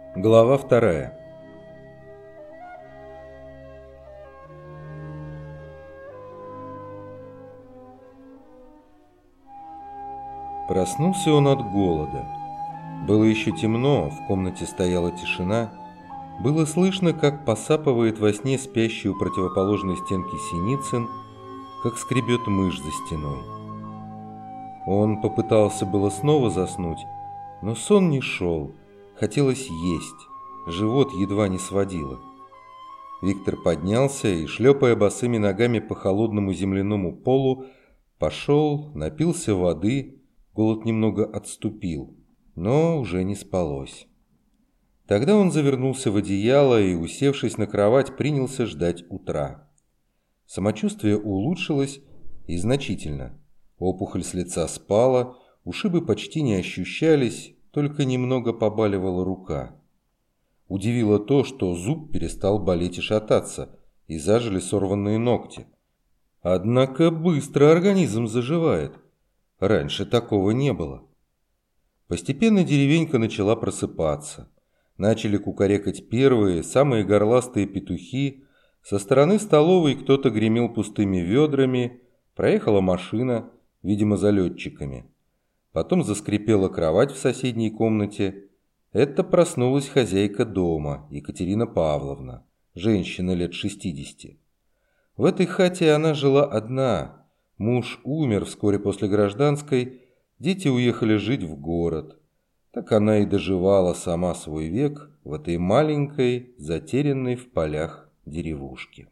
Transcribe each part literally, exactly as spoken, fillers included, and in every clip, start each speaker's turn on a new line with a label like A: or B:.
A: Глава вторая. Проснулся он от голода. Было еще темно, в комнате стояла тишина. Было слышно, как посапывает во сне спящий у противоположной стенки Синицын, как скребет мышь за стеной. Он попытался было снова заснуть, но сон не шел. Хотелось есть, живот едва не сводило. Виктор поднялся и, шлепая босыми ногами по холодному земляному полу, пошел, напился воды, голод немного отступил, но уже не спалось. Тогда он завернулся в одеяло и, усевшись на кровать, принялся ждать утра. Самочувствие улучшилось и значительно. Опухоль с лица спала, ушибы почти не ощущались, только немного побаливала рука. Удивило то, что зуб перестал болеть и шататься, и зажили сорванные ногти. Однако быстро организм заживает. Раньше такого не было. Постепенно деревенька начала просыпаться. Начали кукарекать первые, самые горластые петухи. Со стороны столовой кто-то гремел пустыми ведрами. Проехала машина, видимо, за летчиками. Потом заскрипела кровать в соседней комнате. Это проснулась хозяйка дома, Екатерина Павловна, женщина лет шестидесяти. В этой хате она жила одна. Муж умер вскоре после гражданской, дети уехали жить в город. Так она и доживала сама свой век в этой маленькой, затерянной в полях деревушке.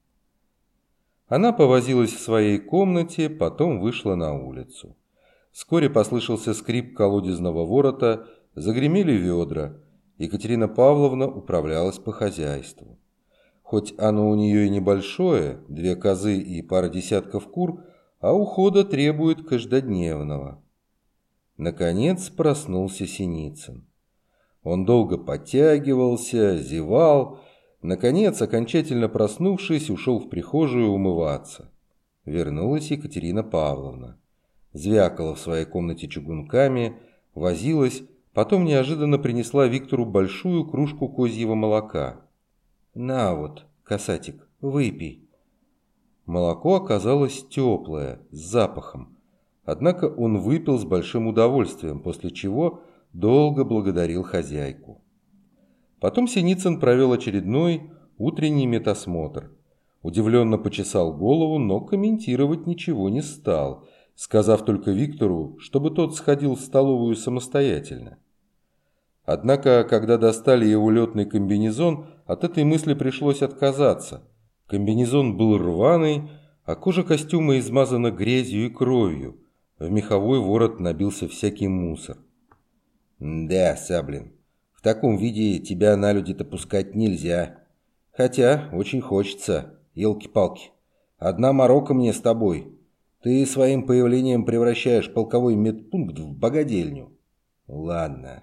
A: Она повозилась в своей комнате, потом вышла на улицу. Вскоре послышался скрип колодезного ворота, загремели ведра. Екатерина Павловна управлялась по хозяйству. Хоть оно у нее и небольшое, две козы и пара десятков кур, а ухода требует каждодневного. Наконец проснулся Синицын. Он долго подтягивался, зевал. Наконец, окончательно проснувшись, ушел в прихожую умываться. Вернулась Екатерина Павловна. Звякала в своей комнате чугунками, возилась, потом неожиданно принесла Виктору большую кружку козьего молока. «На вот, касатик, выпей». Молоко оказалось теплое, с запахом. Однако он выпил с большим удовольствием, после чего долго благодарил хозяйку. Потом Синицын провел очередной утренний медосмотр. Удивленно почесал голову, но комментировать ничего не стал, сказав только Виктору, чтобы тот сходил в столовую самостоятельно. Однако, когда достали его летный комбинезон, от этой мысли пришлось отказаться. Комбинезон был рваный, а кожа костюма измазана грязью и кровью. В меховой ворот набился всякий мусор. «Да, Саблин, в таком виде тебя на люди-то пускать нельзя. Хотя очень хочется, елки-палки. Одна морока мне с тобой. Ты своим появлением превращаешь полковой медпункт в богадельню. Ладно.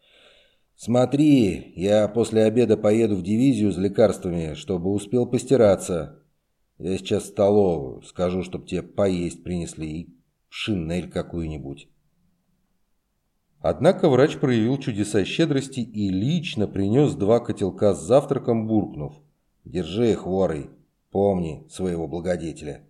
A: Смотри, я после обеда поеду в дивизию с лекарствами, чтобы успел постираться. Я сейчас в столовую, скажу, чтоб тебе поесть принесли и шинель какую-нибудь». Однако врач проявил чудеса щедрости и лично принес два котелка с завтраком, буркнув: «Держи, хворый, помни своего благодетеля».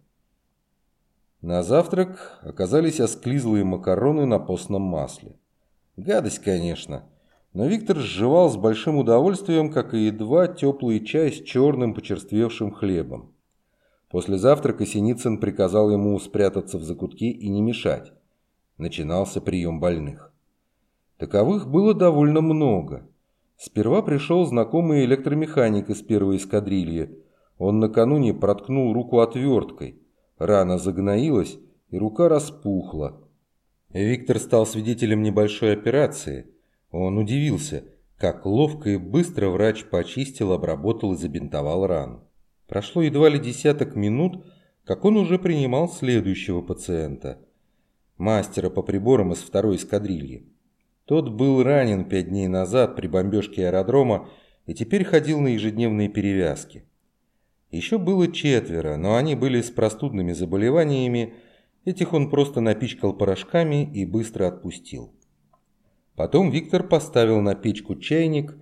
A: На завтрак оказались осклизлые макароны на постном масле. Гадость, конечно, но Виктор сживал с большим удовольствием, как и едва теплый чай с черным почерствевшим хлебом. После завтрака Синицын приказал ему спрятаться в закутке и не мешать. Начинался прием больных. Таковых было довольно много. Сперва пришел знакомый электромеханик из первой эскадрильи. Он накануне проткнул руку отверткой. Рана загноилась, и рука распухла. Виктор стал свидетелем небольшой операции. Он удивился, как ловко и быстро врач почистил, обработал и забинтовал рану. Прошло едва ли десяток минут, как он уже принимал следующего пациента. Мастера по приборам из второй эскадрильи. Тот был ранен пять дней назад при бомбежке аэродрома и теперь ходил на ежедневные перевязки. Еще было четверо, но они были с простудными заболеваниями, этих он просто напичкал порошками и быстро отпустил. Потом Виктор поставил на печку чайник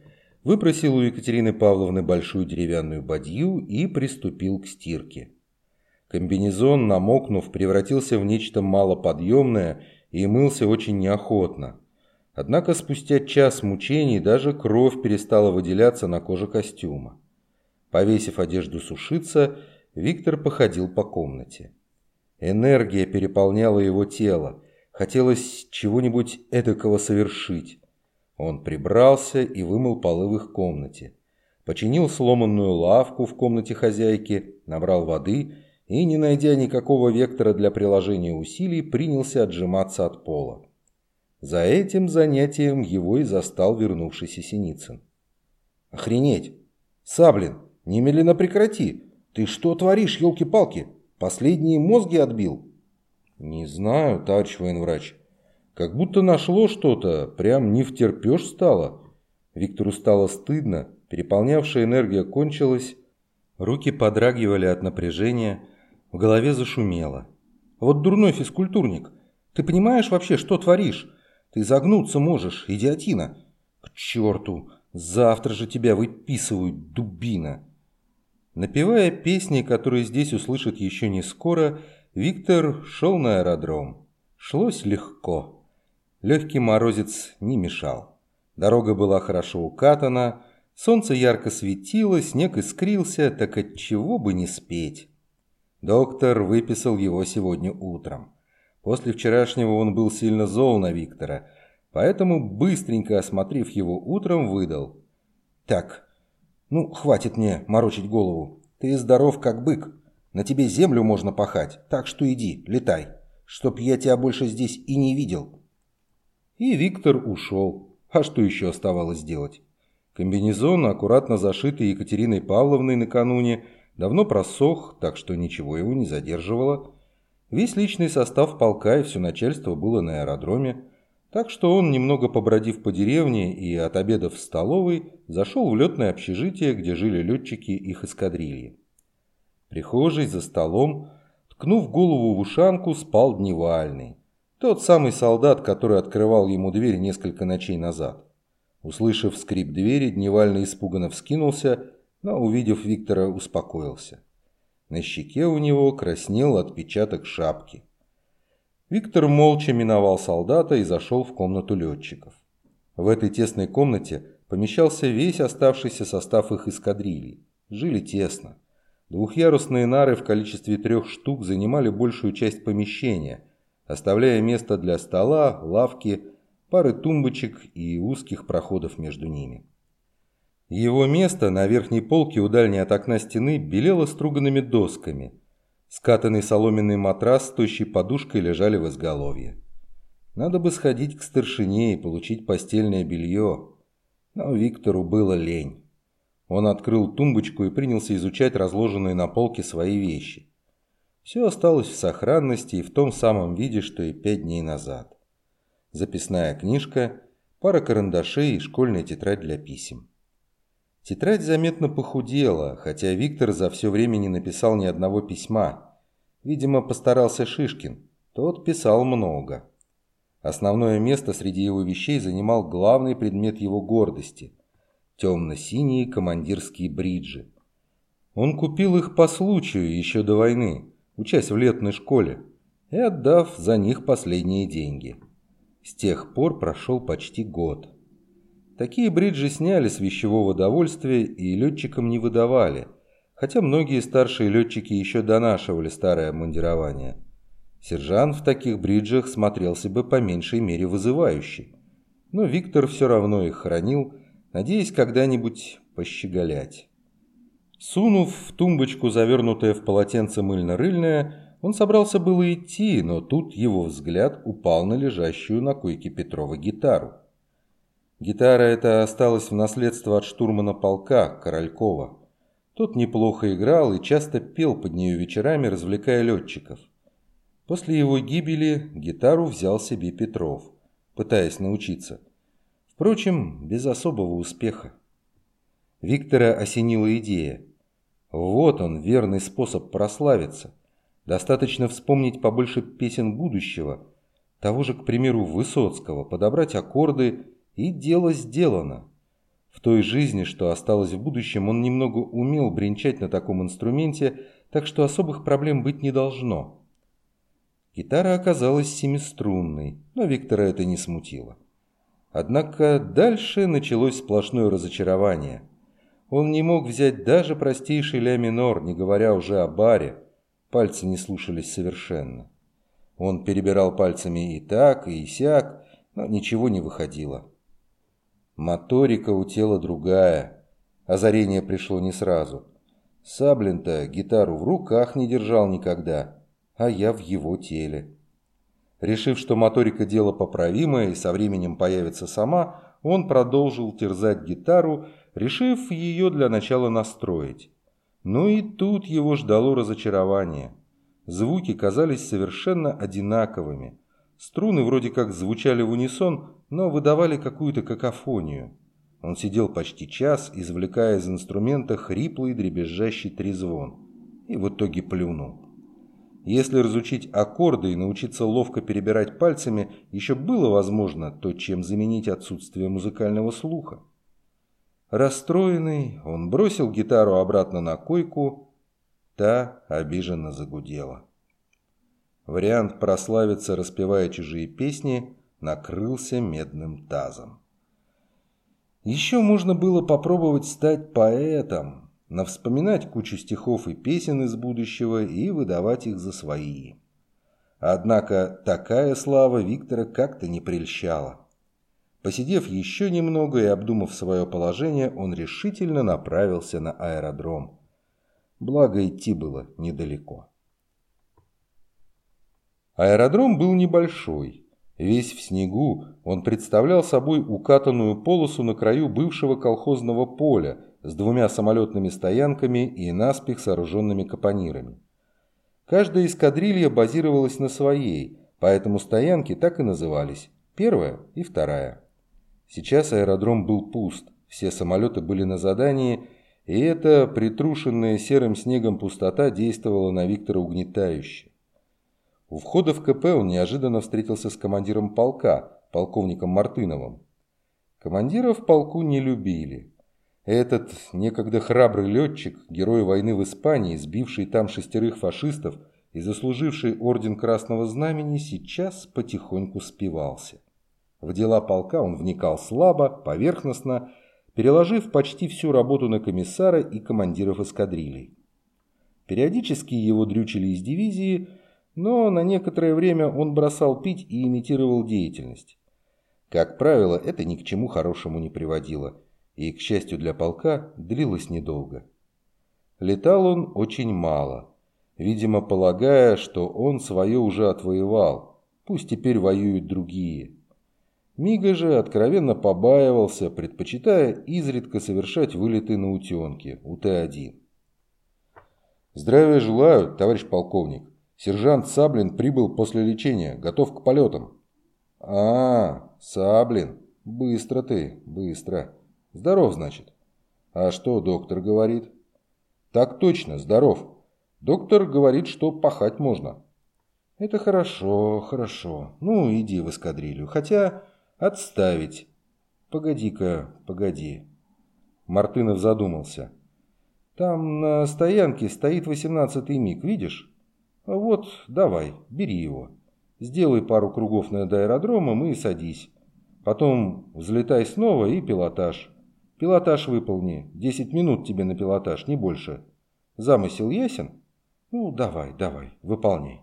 A: выпросил у Екатерины Павловны большую деревянную бадью и приступил к стирке. Комбинезон, намокнув, превратился в нечто малоподъемное и мылся очень неохотно. Однако спустя час мучений даже кровь перестала выделяться на коже костюма. Повесив одежду сушиться, Виктор походил по комнате. Энергия переполняла его тело, хотелось чего-нибудь эдакого совершить. Он прибрался и вымыл полы в их комнате. Починил сломанную лавку в комнате хозяйки, набрал воды и, не найдя никакого вектора для приложения усилий, принялся отжиматься от пола. За этим занятием его и застал вернувшийся Синицын. «Охренеть! Саблин, немедленно прекрати! Ты что творишь, елки-палки? Последние мозги отбил?» «Не знаю, товарищ военврач. Как будто нашло что-то, прям не втерпешь стало». Виктору стало стыдно, переполнявшая энергия кончилась, руки подрагивали от напряжения, в голове зашумело. «Вот дурной физкультурник, ты понимаешь вообще, что творишь? Ты загнуться можешь, идиотина. К черту, завтра же тебя выписывают, дубина». Напевая песни, которые здесь услышат еще не скоро, Виктор шел на аэродром. Шлось легко. Легкий морозец не мешал. Дорога была хорошо укатана, солнце ярко светило, снег искрился, так отчего бы не спеть. Доктор выписал его сегодня утром. После вчерашнего он был сильно зол на Виктора, поэтому, быстренько осмотрев его утром, выдал. «Так, ну, хватит мне морочить голову. Ты здоров, как бык. На тебе землю можно пахать, так что иди, летай, чтоб я тебя больше здесь и не видел». И Виктор ушел. А что еще оставалось делать? Комбинезон, аккуратно зашитый Екатериной Павловной накануне, давно просох, так что ничего его не задерживало. Весь личный состав полка и все начальство было на аэродроме, так что он, немного побродив по деревне и отобедав в столовой, зашел в летное общежитие, где жили летчики их эскадрильи. Прихожий за столом, ткнув голову в ушанку, спал Дневальный. Тот самый солдат, который открывал ему дверь несколько ночей назад. Услышав скрип двери, Дневальный испуганно вскинулся, но, увидев Виктора, успокоился. На щеке у него краснел отпечаток шапки. Виктор молча миновал солдата и зашел в комнату летчиков. В этой тесной комнате помещался весь оставшийся состав их эскадрильи. Жили тесно. Двухъярусные нары в количестве трех штук занимали большую часть помещения, оставляя место для стола, лавки, пары тумбочек и узких проходов между ними. Его место на верхней полке у дальней от окна стены белело струганными досками. Скатанный соломенный матрас с тощей подушкой лежали в изголовье. Надо бы сходить к старшине и получить постельное белье. Но Виктору было лень. Он открыл тумбочку и принялся изучать разложенные на полке свои вещи. Все осталось в сохранности и в том самом виде, что и пять дней назад. Записная книжка, пара карандашей и школьная тетрадь для писем. Тетрадь заметно похудела, хотя Виктор за все время не написал ни одного письма. Видимо, постарался Шишкин, тот писал много. Основное место среди его вещей занимал главный предмет его гордости – темно-синие командирские бриджи. Он купил их по случаю еще до войны, учась в летной школе, и отдав за них последние деньги. С тех пор прошел почти год. Такие бриджи сняли с вещевого довольствия и летчикам не выдавали, хотя многие старшие летчики еще донашивали старое обмундирование. Сержант в таких бриджах смотрелся бы по меньшей мере вызывающе, но Виктор все равно их хранил, надеясь когда-нибудь пощеголять. Сунув в тумбочку завернутое в полотенце мыльно-рыльное, он собрался было идти, но тут его взгляд упал на лежащую на койке Петрова гитару. Гитара эта осталась в наследство от штурмана полка Королькова. Тот неплохо играл и часто пел под нее вечерами, развлекая летчиков. После его гибели гитару взял себе Петров, пытаясь научиться. Впрочем, без особого успеха. Виктора осенила идея. Вот он, верный способ прославиться. Достаточно вспомнить побольше песен будущего, того же, к примеру, Высоцкого, подобрать аккорды, и дело сделано. В той жизни, что осталось в будущем, он немного умел бренчать на таком инструменте, так что особых проблем быть не должно. Гитара оказалась семиструнной, но Виктора это не смутило. Однако дальше началось сплошное разочарование. Он не мог взять даже простейший ля минор, не говоря уже о баре. Пальцы не слушались совершенно. Он перебирал пальцами и так, и сяк, но ничего не выходило. Моторика у тела другая. Озарение пришло не сразу. Саблин-то гитару в руках не держал никогда, а я в его теле. Решив, что моторика дело поправимое и со временем появится сама, он продолжил терзать гитару, решив ее для начала настроить. Но и тут его ждало разочарование. Звуки казались совершенно одинаковыми. Струны вроде как звучали в унисон, но выдавали какую-то какофонию. Он сидел почти час, извлекая из инструмента хриплый дребезжащий трезвон. И в итоге плюнул. Если разучить аккорды и научиться ловко перебирать пальцами еще было возможно, то чем заменить отсутствие музыкального слуха? Расстроенный, он бросил гитару обратно на койку, та обиженно загудела. Вариант прославиться, распевая чужие песни, накрылся медным тазом. Еще можно было попробовать стать поэтом, навспоминать кучу стихов и песен из будущего и выдавать их за свои. Однако такая слава Виктора как-то не прельщала. Посидев еще немного и обдумав свое положение, он решительно направился на аэродром. Благо идти было недалеко. Аэродром был небольшой. Весь в снегу, он представлял собой укатанную полосу на краю бывшего колхозного поля с двумя самолетными стоянками и наспех сооруженными капонирами. Каждая эскадрилья базировалась на своей, поэтому стоянки так и назывались – первая и вторая. Сейчас аэродром был пуст, все самолеты были на задании, и эта притрушенная серым снегом пустота действовала на Виктора угнетающе. У входа в КП он неожиданно встретился с командиром полка, полковником Мартыновым. Командира в полку не любили. Этот некогда храбрый летчик, герой войны в Испании, сбивший там шестерых фашистов и заслуживший орден Красного Знамени, сейчас потихоньку спивался. В дела полка он вникал слабо, поверхностно, переложив почти всю работу на комиссара и командиров эскадрилей. Периодически его дрючили из дивизии, но на некоторое время он бросал пить и имитировал деятельность. Как правило, это ни к чему хорошему не приводило, и, к счастью для полка, длилось недолго. Летал он очень мало, видимо, полагая, что он свое уже отвоевал, пусть теперь воюют другие. Мига же откровенно побаивался, предпочитая изредка совершать вылеты на утенке, у Т один. «Здравия желаю, товарищ полковник. Сержант Саблин прибыл после лечения, готов к полетам». «А, Саблин, быстро ты, быстро. Здоров, значит. А что доктор говорит?» «Так точно, здоров. Доктор говорит, что пахать можно». «Это хорошо, хорошо. Ну, иди в эскадрилью. Хотя отставить. Погоди-ка, погоди». Мартынов задумался. «Там на стоянке стоит восемнадцатый миг, видишь? Вот, давай, бери его. Сделай пару кругов над аэродромом и садись. Потом взлетай снова и пилотаж. Пилотаж выполни. Десять минут тебе на пилотаж, не больше. Замысел ясен? Ну, давай, давай, выполняй».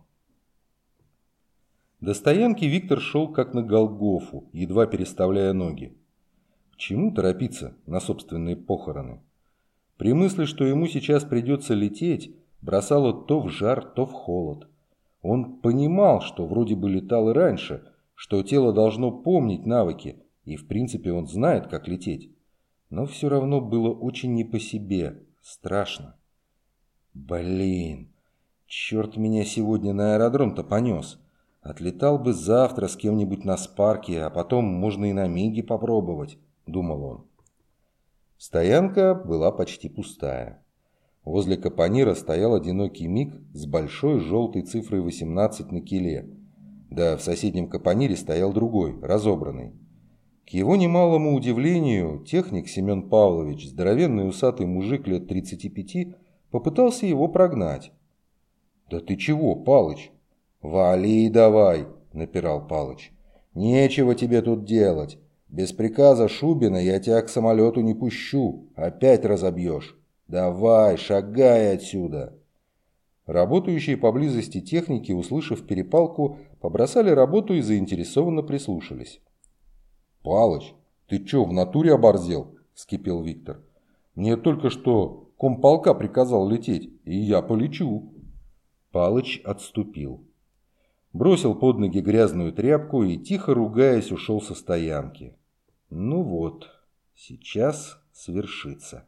A: До стоянки Виктор шел как на Голгофу, едва переставляя ноги. К чему торопиться на собственные похороны? При мысли, что ему сейчас придется лететь, бросало то в жар, то в холод. Он понимал, что вроде бы летал и раньше, что тело должно помнить навыки, и в принципе он знает, как лететь. Но все равно было очень не по себе, страшно. Блин, черт меня сегодня на аэродром-то понес. Отлетал бы завтра с кем-нибудь на спарке, а потом можно и на миге попробовать, думал он. Стоянка была почти пустая. Возле капонира стоял одинокий миг с большой желтой цифрой восемнадцать на киле. Да в соседнем капонире стоял другой, разобранный. К его немалому удивлению, техник Семен Павлович, здоровенный усатый мужик лет тридцати пяти, попытался его прогнать. «Да ты чего, Палыч?» «Вали давай», — напирал Палыч. «Нечего тебе тут делать. Без приказа Шубина я тебя к самолету не пущу. Опять разобьешь. Давай, шагай отсюда». Работающие поблизости техники, услышав перепалку, побросали работу и заинтересованно прислушались. «Палыч, ты чё, в натуре оборзел?» – вскипел Виктор. «Мне только что комполка приказал лететь, и я полечу». Палыч отступил. Бросил под ноги грязную тряпку и, тихо ругаясь, ушел со стоянки. Ну вот, сейчас свершится.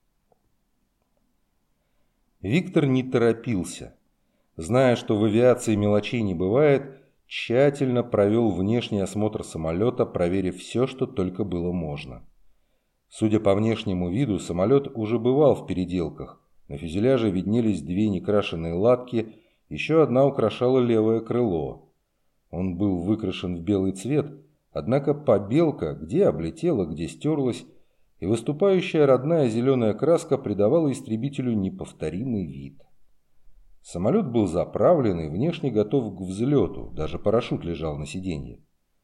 A: Виктор не торопился. Зная, что в авиации мелочей не бывает, тщательно провел внешний осмотр самолета, проверив все, что только было можно. Судя по внешнему виду, самолет уже бывал в переделках. На фюзеляже виднелись две некрашенные латки, еще одна украшала левое крыло. Он был выкрашен в белый цвет, однако побелка где облетела, где стерлась, и выступающая родная зеленая краска придавала истребителю неповторимый вид. Самолет был заправлен и внешне готов к взлету, даже парашют лежал на сиденье.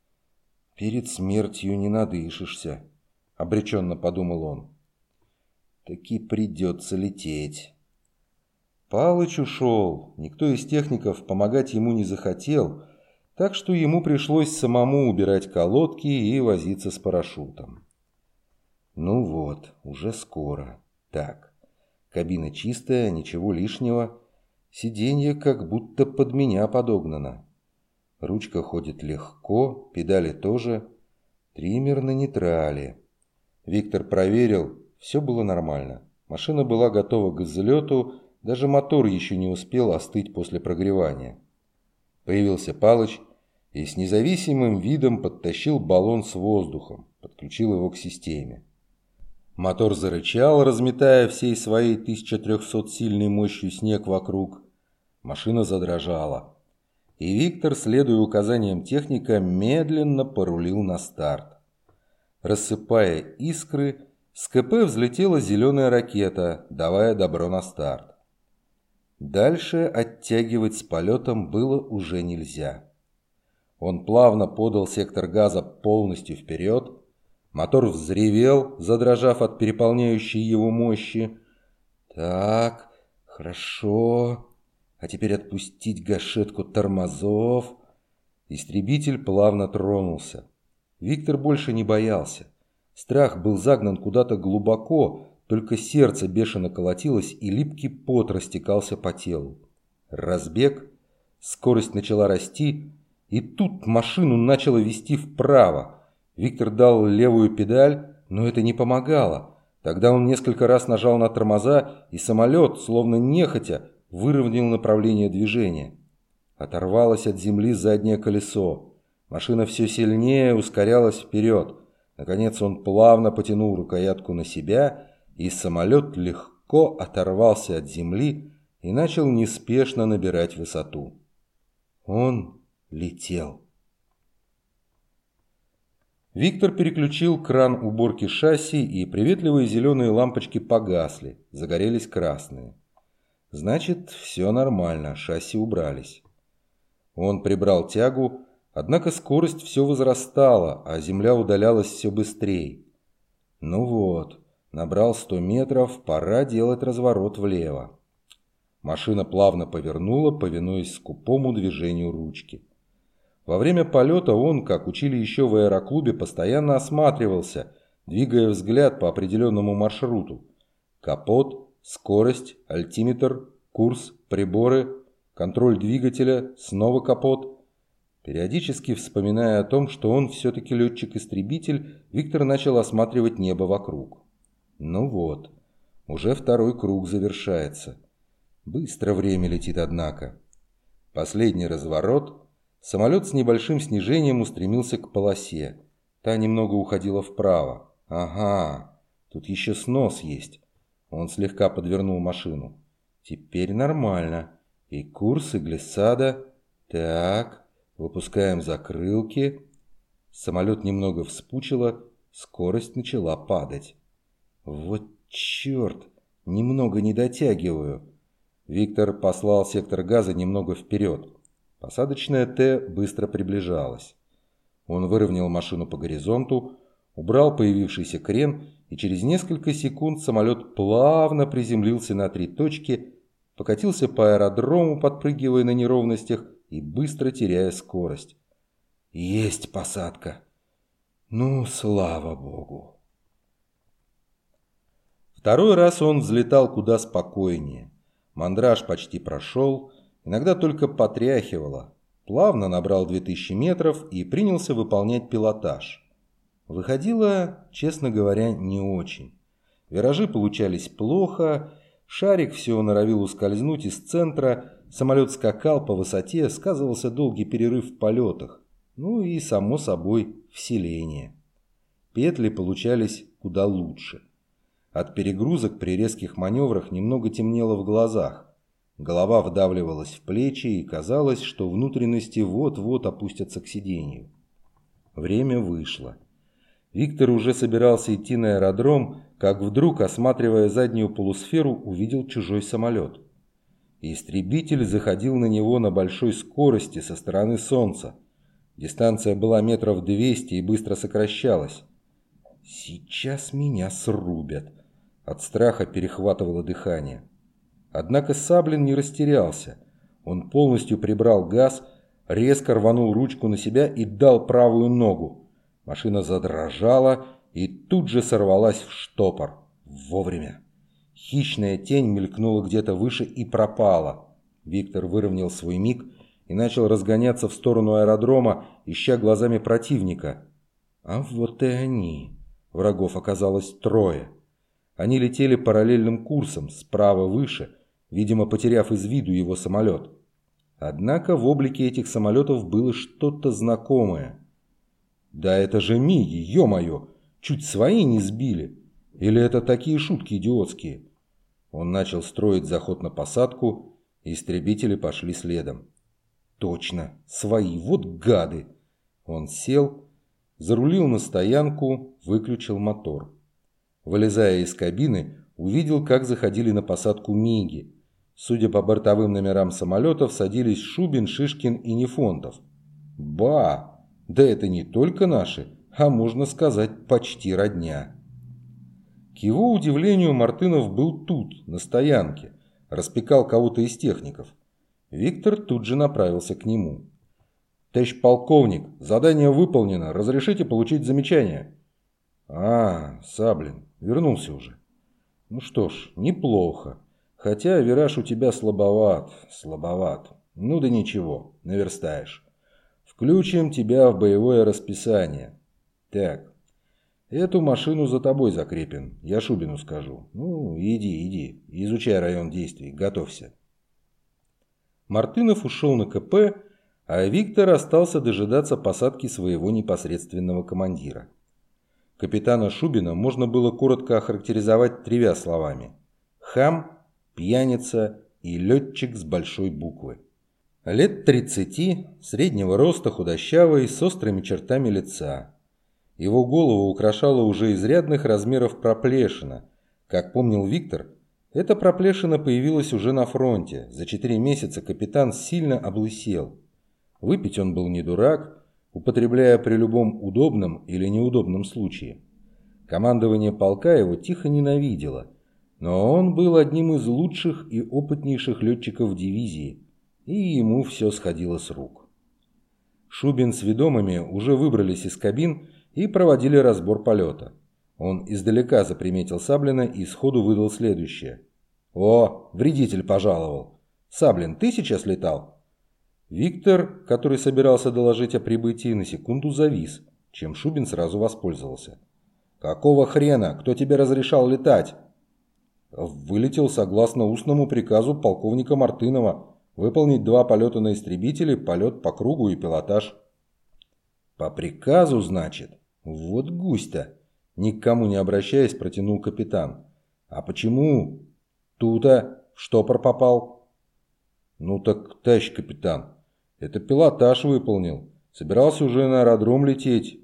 A: «Перед смертью не надышишься», — обреченно подумал он. «Таки придется лететь». Палыч ушел, никто из техников помогать ему не захотел, так что ему пришлось самому убирать колодки и возиться с парашютом. Ну вот, уже скоро. Так, кабина чистая, ничего лишнего. Сиденье как будто под меня подогнано. Ручка ходит легко, педали тоже. Триммер на нейтрале. Виктор проверил, все было нормально. Машина была готова к взлету, даже мотор еще не успел остыть после прогревания. Появился Палыч и с независимым видом подтащил баллон с воздухом, подключил его к системе. Мотор зарычал, разметая всей своей тысяча трёхсотсильной мощью снег вокруг. Машина задрожала. И Виктор, следуя указаниям техника, медленно порулил на старт. Рассыпая искры, с КП взлетела зеленая ракета, давая добро на старт. Дальше оттягивать с полетом было уже нельзя. Он плавно подал сектор газа полностью вперед. Мотор взревел, задрожав от переполняющей его мощи. Так, хорошо. А теперь отпустить гашетку тормозов. Истребитель плавно тронулся. Виктор больше не боялся. Страх был загнан куда-то глубоко, только сердце бешено колотилось и липкий пот растекался по телу. Разбег, скорость начала расти, и тут машину начало вести вправо. Виктор дал левую педаль, но это не помогало. Тогда он несколько раз нажал на тормоза, и самолет, словно нехотя, выровнял направление движения. Оторвалось от земли заднее колесо. Машина все сильнее ускорялась вперед. Наконец он плавно потянул рукоятку на себя, и самолет легко оторвался от земли и начал неспешно набирать высоту. Он летел. Виктор переключил кран уборки шасси, и приветливые зеленые лампочки погасли, загорелись красные. Значит, все нормально, шасси убрались. Он прибрал тягу, однако скорость все возрастала, а земля удалялась все быстрее. Ну вот, набрал сто метров, пора делать разворот влево. Машина плавно повернула, повинуясь скупому движению ручки. Во время полета он, как учили еще в аэроклубе, постоянно осматривался, двигая взгляд по определенному маршруту. Капот, скорость, альтиметр, курс, приборы, контроль двигателя, снова капот. Периодически вспоминая о том, что он все-таки летчик-истребитель, Виктор начал осматривать небо вокруг. Ну вот, уже второй круг завершается. Быстро время летит, однако. Последний разворот. Самолет с небольшим снижением устремился к полосе. Та немного уходила вправо. Ага, тут еще снос есть. Он слегка подвернул машину. Теперь нормально. И курс, и глиссада. Так, выпускаем закрылки. Самолет немного вспучило, скорость начала падать. Вот черт, немного не дотягиваю. Виктор послал сектор газа немного вперед. Посадочная Т быстро приближалась. Он выровнял машину по горизонту, убрал появившийся крен, и через несколько секунд самолет плавно приземлился на три точки, покатился по аэродрому, подпрыгивая на неровностях и быстро теряя скорость. Есть посадка. Ну, слава богу. Второй раз он взлетал куда спокойнее. Мандраж почти прошел, иногда только потряхивало. Плавно набрал две тысячи метров и принялся выполнять пилотаж. Выходило, честно говоря, не очень. Виражи получались плохо, шарик все норовил ускользнуть из центра, самолет скакал по высоте, сказывался долгий перерыв в полетах. Ну и, само собой, вселение. Петли получались куда лучше. От перегрузок при резких маневрах немного темнело в глазах. Голова вдавливалась в плечи, и казалось, что внутренности вот-вот опустятся к сиденью. Время вышло. Виктор уже собирался идти на аэродром, как вдруг, осматривая заднюю полусферу, увидел чужой самолет. Истребитель заходил на него на большой скорости со стороны Солнца. Дистанция была метров двести и быстро сокращалась. «Сейчас меня срубят!» От страха перехватывало дыхание. Однако Саблин не растерялся. Он полностью прибрал газ, резко рванул ручку на себя и дал правую ногу. Машина задрожала и тут же сорвалась в штопор. Вовремя. Хищная тень мелькнула где-то выше и пропала. Виктор выровнял свой миг и начал разгоняться в сторону аэродрома, ища глазами противника. А вот и они. Врагов оказалось трое. Они летели параллельным курсом, справа выше, видимо, потеряв из виду его самолет. Однако в облике этих самолетов было что-то знакомое. Да это же Миги, ё-моё, чуть свои не сбили. Или это такие шутки идиотские? Он начал строить заход на посадку, и истребители пошли следом. Точно, свои, вот гады. Он сел, зарулил на стоянку, выключил мотор. Вылезая из кабины, увидел, как заходили на посадку Миги. Судя по бортовым номерам самолетов, садились Шубин, Шишкин и Нефонтов. Ба! Да это не только наши, а можно сказать, почти родня. К его удивлению, Мартынов был тут, на стоянке, распекал кого-то из техников. Виктор тут же направился к нему. «Товарищ полковник, задание выполнено, разрешите получить замечание?» «А, Саблин, вернулся уже. Ну что ж, неплохо. Хотя вираж у тебя слабоват, слабоват. Ну да ничего, наверстаешь. Включим тебя в боевое расписание. Так, эту машину за тобой закрепим, я Шубину скажу. Ну, иди, иди, изучай район действий, готовься». Мартынов ушел на КП, а Виктор остался дожидаться посадки своего непосредственного командира. Капитана Шубина можно было коротко охарактеризовать тремя словами: хам, пьяница и летчик с большой буквы. Лет тридцати, среднего роста, худощавый, с острыми чертами лица. Его голову украшала уже изрядных размеров проплешина. Как помнил Виктор, эта проплешина появилась уже на фронте. За четыре месяца капитан сильно облысел. Выпить он был не дурак, употребляя при любом удобном или неудобном случае. Командование полка его тихо ненавидело, но он был одним из лучших и опытнейших летчиков дивизии, и ему все сходило с рук. Шубин с ведомыми уже выбрались из кабин и проводили разбор полета. Он издалека заприметил Саблина и сходу выдал следующее. «О, вредитель пожаловал! Саблин, ты сейчас летал?» Виктор, который собирался доложить о прибытии, на секунду завис, чем Шубин сразу воспользовался. «Какого хрена? Кто тебе разрешал летать?» «Вылетел согласно устному приказу полковника Мартынова выполнить два полета на истребителе, полет по кругу и пилотаж». «По приказу, значит? Вот гусь-то!» Ни к кому не обращаясь, протянул капитан. «А почему тут-то в штопор попал?» «Ну так, товарищ капитан, это пилотаж выполнил. Собирался уже на аэродром лететь.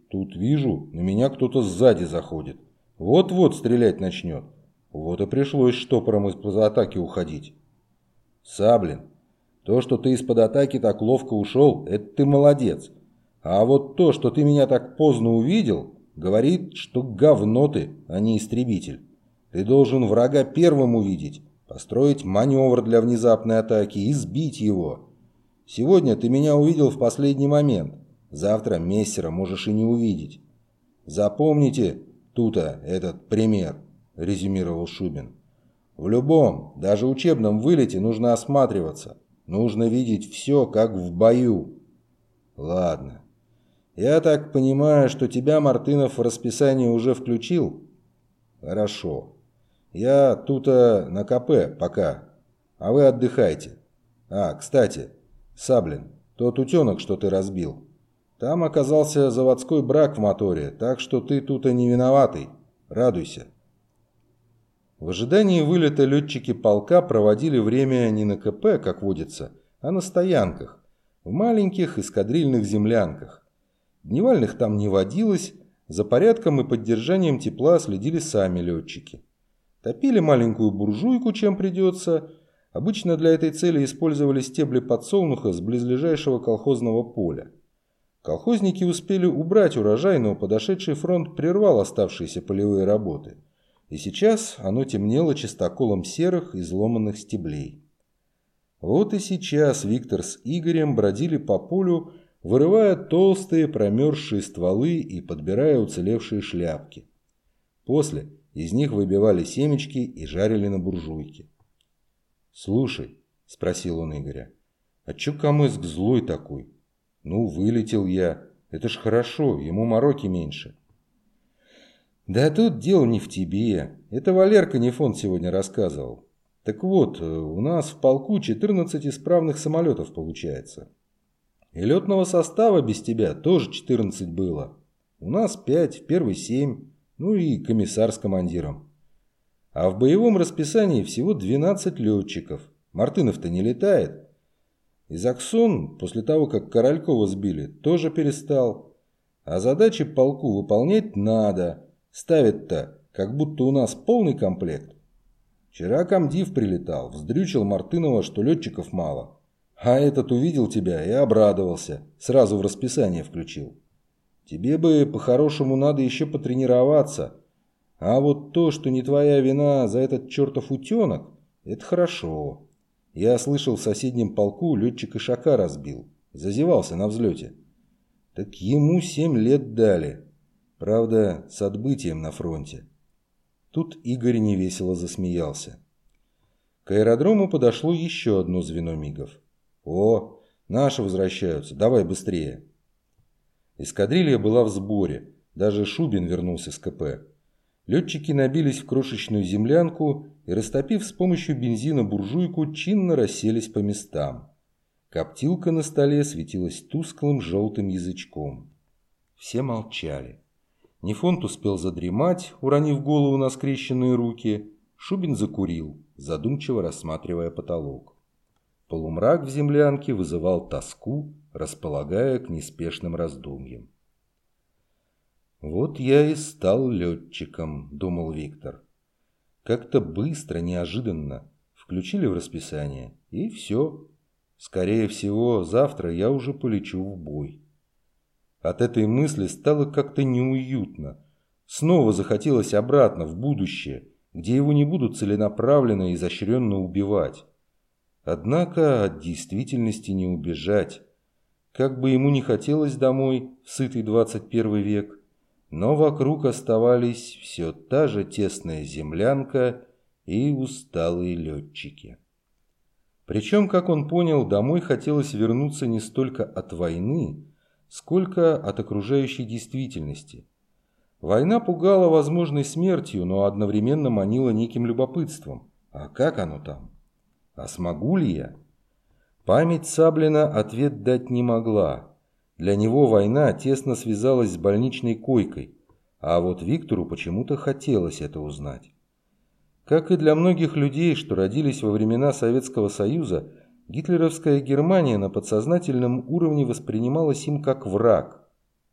A: Тут вижу, на меня кто-то сзади заходит. Вот-вот стрелять начнет. Вот и пришлось штопором из-под атаки уходить. Саблин, то, что ты из-под атаки так ловко ушел, это ты молодец. А вот то, что ты меня так поздно увидел, говорит, что говно ты, а не истребитель. Ты должен врага первым увидеть, построить маневр для внезапной атаки и сбить его. Сегодня ты меня увидел в последний момент. Завтра мессера можешь и не увидеть. Запомните тут-то этот пример, резюмировал Шубин. В любом, даже учебном вылете нужно осматриваться. Нужно видеть все, как в бою. Ладно. Я так понимаю, что тебя Мартынов в расписание уже включил? Хорошо. Я тут на КП пока, а вы отдыхайте. А, кстати, Саблин, тот утенок, что ты разбил. Там оказался заводской брак в моторе, так что ты тут не виноватый. Радуйся. В ожидании вылета летчики полка проводили время не на КП, как водится, а на стоянках, в маленьких эскадрильных землянках. Дневальных там не водилось, за порядком и поддержанием тепла следили сами летчики. Топили маленькую буржуйку, чем придется. Обычно для этой цели использовали стебли подсолнуха с близлежащего колхозного поля. Колхозники успели убрать урожай, но подошедший фронт прервал оставшиеся полевые работы. И сейчас оно темнело чистоколом серых изломанных стеблей. Вот и сейчас Виктор с Игорем бродили по полю, вырывая толстые промерзшие стволы и подбирая уцелевшие шляпки. После из них выбивали семечки и жарили на буржуйке. «Слушай», — спросил он Игоря, — «а чё Камыск злой такой? Ну, вылетел я. Это ж хорошо, ему мороки меньше». «Да тут дело не в тебе. Это Валерка Нефон сегодня рассказывал. Так вот, у нас в полку четырнадцать исправных самолетов получается. И летного состава без тебя тоже четырнадцать было. У нас пять, в первый семь, ну и комиссар с командиром. А в боевом расписании всего двенадцать летчиков. Мартынов-то не летает. И Заксон, после того, как Королькова сбили, тоже перестал. А задачи полку выполнять надо. Ставят-то, как будто у нас полный комплект. Вчера комдив прилетал, вздрючил Мартынова, что летчиков мало. А этот увидел тебя и обрадовался, сразу в расписание включил. Тебе бы по-хорошему надо еще потренироваться. А вот то, что не твоя вина за этот чертов утенок, это хорошо. Я слышал, в соседнем полку летчик Ишака разбил, зазевался на взлете. Так ему семь лет дали. Правда, с отбытием на фронте. Тут Игорь невесело засмеялся. К аэродрому подошло еще одно звено мигов. «О, наши возвращаются, давай быстрее». Эскадрилья была в сборе, даже Шубин вернулся с КП. Летчики набились в крошечную землянку и, растопив с помощью бензина буржуйку, чинно расселись по местам. Коптилка на столе светилась тусклым желтым язычком. Все молчали. Нефонт успел задремать, уронив голову на скрещенные руки. Шубин закурил, задумчиво рассматривая потолок. Полумрак в землянке вызывал тоску, располагая к неспешным раздумьям. «Вот я и стал летчиком», — думал Виктор. Как-то быстро, неожиданно включили в расписание, и все. Скорее всего, завтра я уже полечу в бой. От этой мысли стало как-то неуютно. Снова захотелось обратно, в будущее, где его не будут целенаправленно и изощренно убивать. Однако от действительности не убежать. Как бы ему ни хотелось домой, в сытый двадцать первый век, но вокруг оставались все та же тесная землянка и усталые летчики. Причем, как он понял, домой хотелось вернуться не столько от войны, сколько от окружающей действительности. Война пугала возможной смертью, но одновременно манила неким любопытством. А как оно там? А смогу ли я? Память Саблина ответ дать не могла. Для него война тесно связалась с больничной койкой, а вот Виктору почему-то хотелось это узнать. Как и для многих людей, что родились во времена Советского Союза, гитлеровская Германия на подсознательном уровне воспринималась им как враг.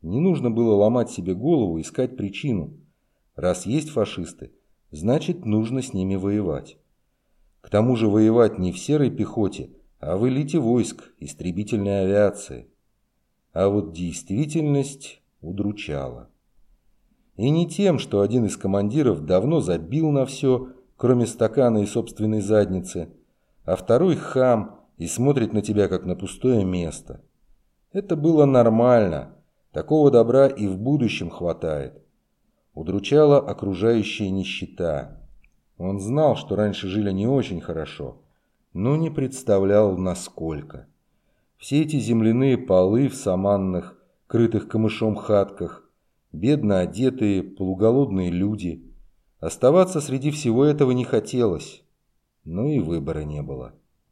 A: Не нужно было ломать себе голову, искать причину. Раз есть фашисты, значит, нужно с ними воевать. К тому же воевать не в серой пехоте, а в элите войск, истребительной авиации. А вот действительность удручала. И не тем, что один из командиров давно забил на все, кроме стакана и собственной задницы, а второй хам и смотрит на тебя, как на пустое место. Это было нормально, такого добра и в будущем хватает. Удручала окружающая нищета. Он знал, что раньше жили не очень хорошо, но не представлял, насколько. Все эти земляные полы в саманных, крытых камышом хатках, бедно одетые, полуголодные люди. Оставаться среди всего этого не хотелось, но и выбора не было.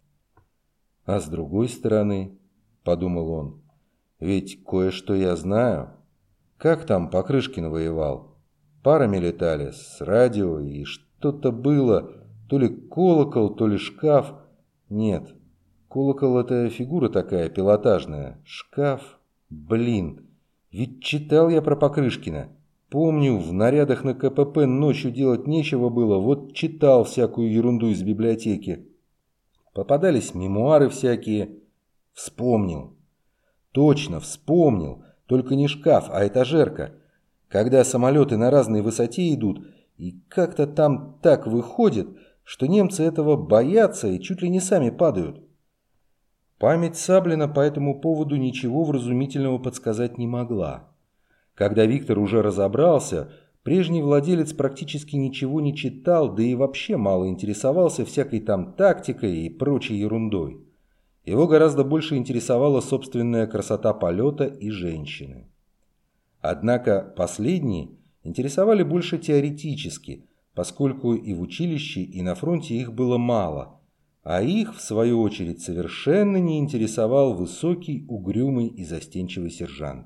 A: А с другой стороны, подумал он, ведь кое-что я знаю. Как там Покрышкин воевал? Парами летали, с радио, и что-то было, то ли колокол, то ли шкаф. Нет, колокол — это фигура такая, пилотажная. Шкаф? Блин, ведь читал я про Покрышкина. Помню, в нарядах на ка пэ пэ ночью делать нечего было, вот читал всякую ерунду из библиотеки. Попадались мемуары всякие. Вспомнил. Точно, вспомнил. Только не шкаф, а этажерка. Когда самолеты на разной высоте идут, и как-то там так выходит, что немцы этого боятся и чуть ли не сами падают. Память Саблина по этому поводу ничего вразумительного подсказать не могла. Когда Виктор уже разобрался, прежний владелец практически ничего не читал, да и вообще мало интересовался всякой там тактикой и прочей ерундой. Его гораздо больше интересовала собственная красота полета и женщины. Однако последние интересовали больше теоретически, поскольку и в училище, и на фронте их было мало, а их, в свою очередь, совершенно не интересовал высокий, угрюмый и застенчивый сержант.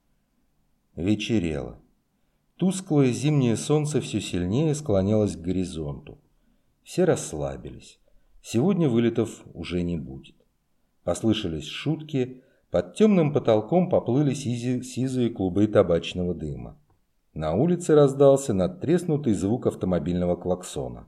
A: Вечерело. Тусклое зимнее солнце все сильнее склонялось к горизонту. Все расслабились. Сегодня вылетов уже не будет. Послышались шутки, под темным потолком поплыли сизи, сизые клубы табачного дыма. На улице раздался надтреснутый звук автомобильного клаксона.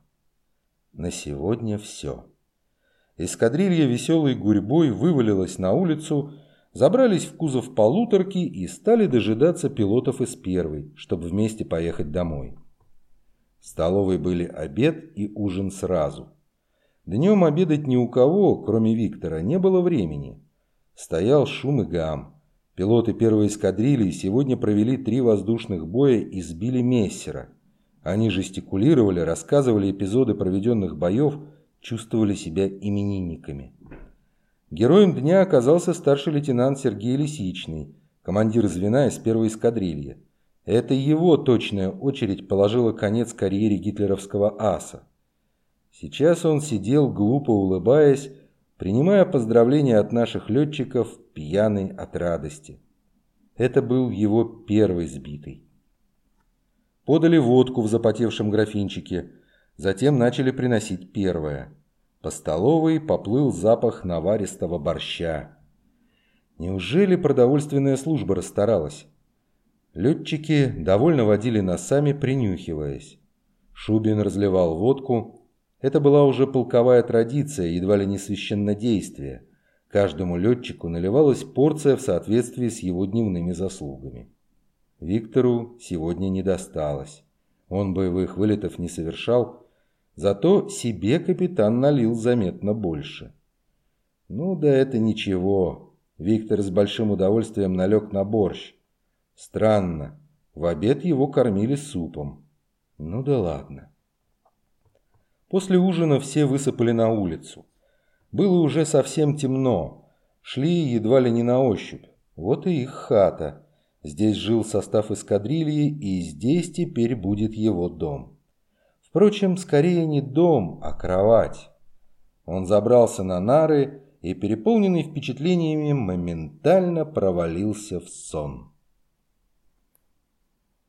A: На сегодня все. Эскадрилья веселой гурьбой вывалилась на улицу, забрались в кузов полуторки и стали дожидаться пилотов из первой, чтобы вместе поехать домой. В столовой были обед и ужин сразу. Днем обедать ни у кого, кроме Виктора, не было времени. Стоял шум и гам. Пилоты первой эскадрильи сегодня провели три воздушных боя и сбили мессера. Они жестикулировали, рассказывали эпизоды проведенных боев, чувствовали себя именинниками. Героем дня оказался старший лейтенант Сергей Лисичный, командир звена из первой эскадрильи. Это его точная очередь положила конец карьере гитлеровского аса. Сейчас он сидел, глупо улыбаясь, принимая поздравления от наших летчиков, пьяный от радости. Это был его первый сбитый. Подали водку в запотевшем графинчике, затем начали приносить первое. По столовой поплыл запах наваристого борща. Неужели продовольственная служба расстаралась? Летчики довольно водили носами, принюхиваясь. Шубин разливал водку. Это была уже полковая традиция, едва ли не священнодействие. Каждому летчику наливалась порция в соответствии с его дневными заслугами. Виктору сегодня не досталось. Он боевых вылетов не совершал, зато себе капитан налил заметно больше. Ну да это ничего. Виктор с большим удовольствием налег на борщ. Странно, в обед его кормили супом. Ну да ладно. После ужина все высыпали на улицу. Было уже совсем темно. Шли едва ли не на ощупь. Вот и их хата. Здесь жил состав эскадрильи, и здесь теперь будет его дом. Впрочем, скорее не дом, а кровать. Он забрался на нары и, переполненный впечатлениями, моментально провалился в сон.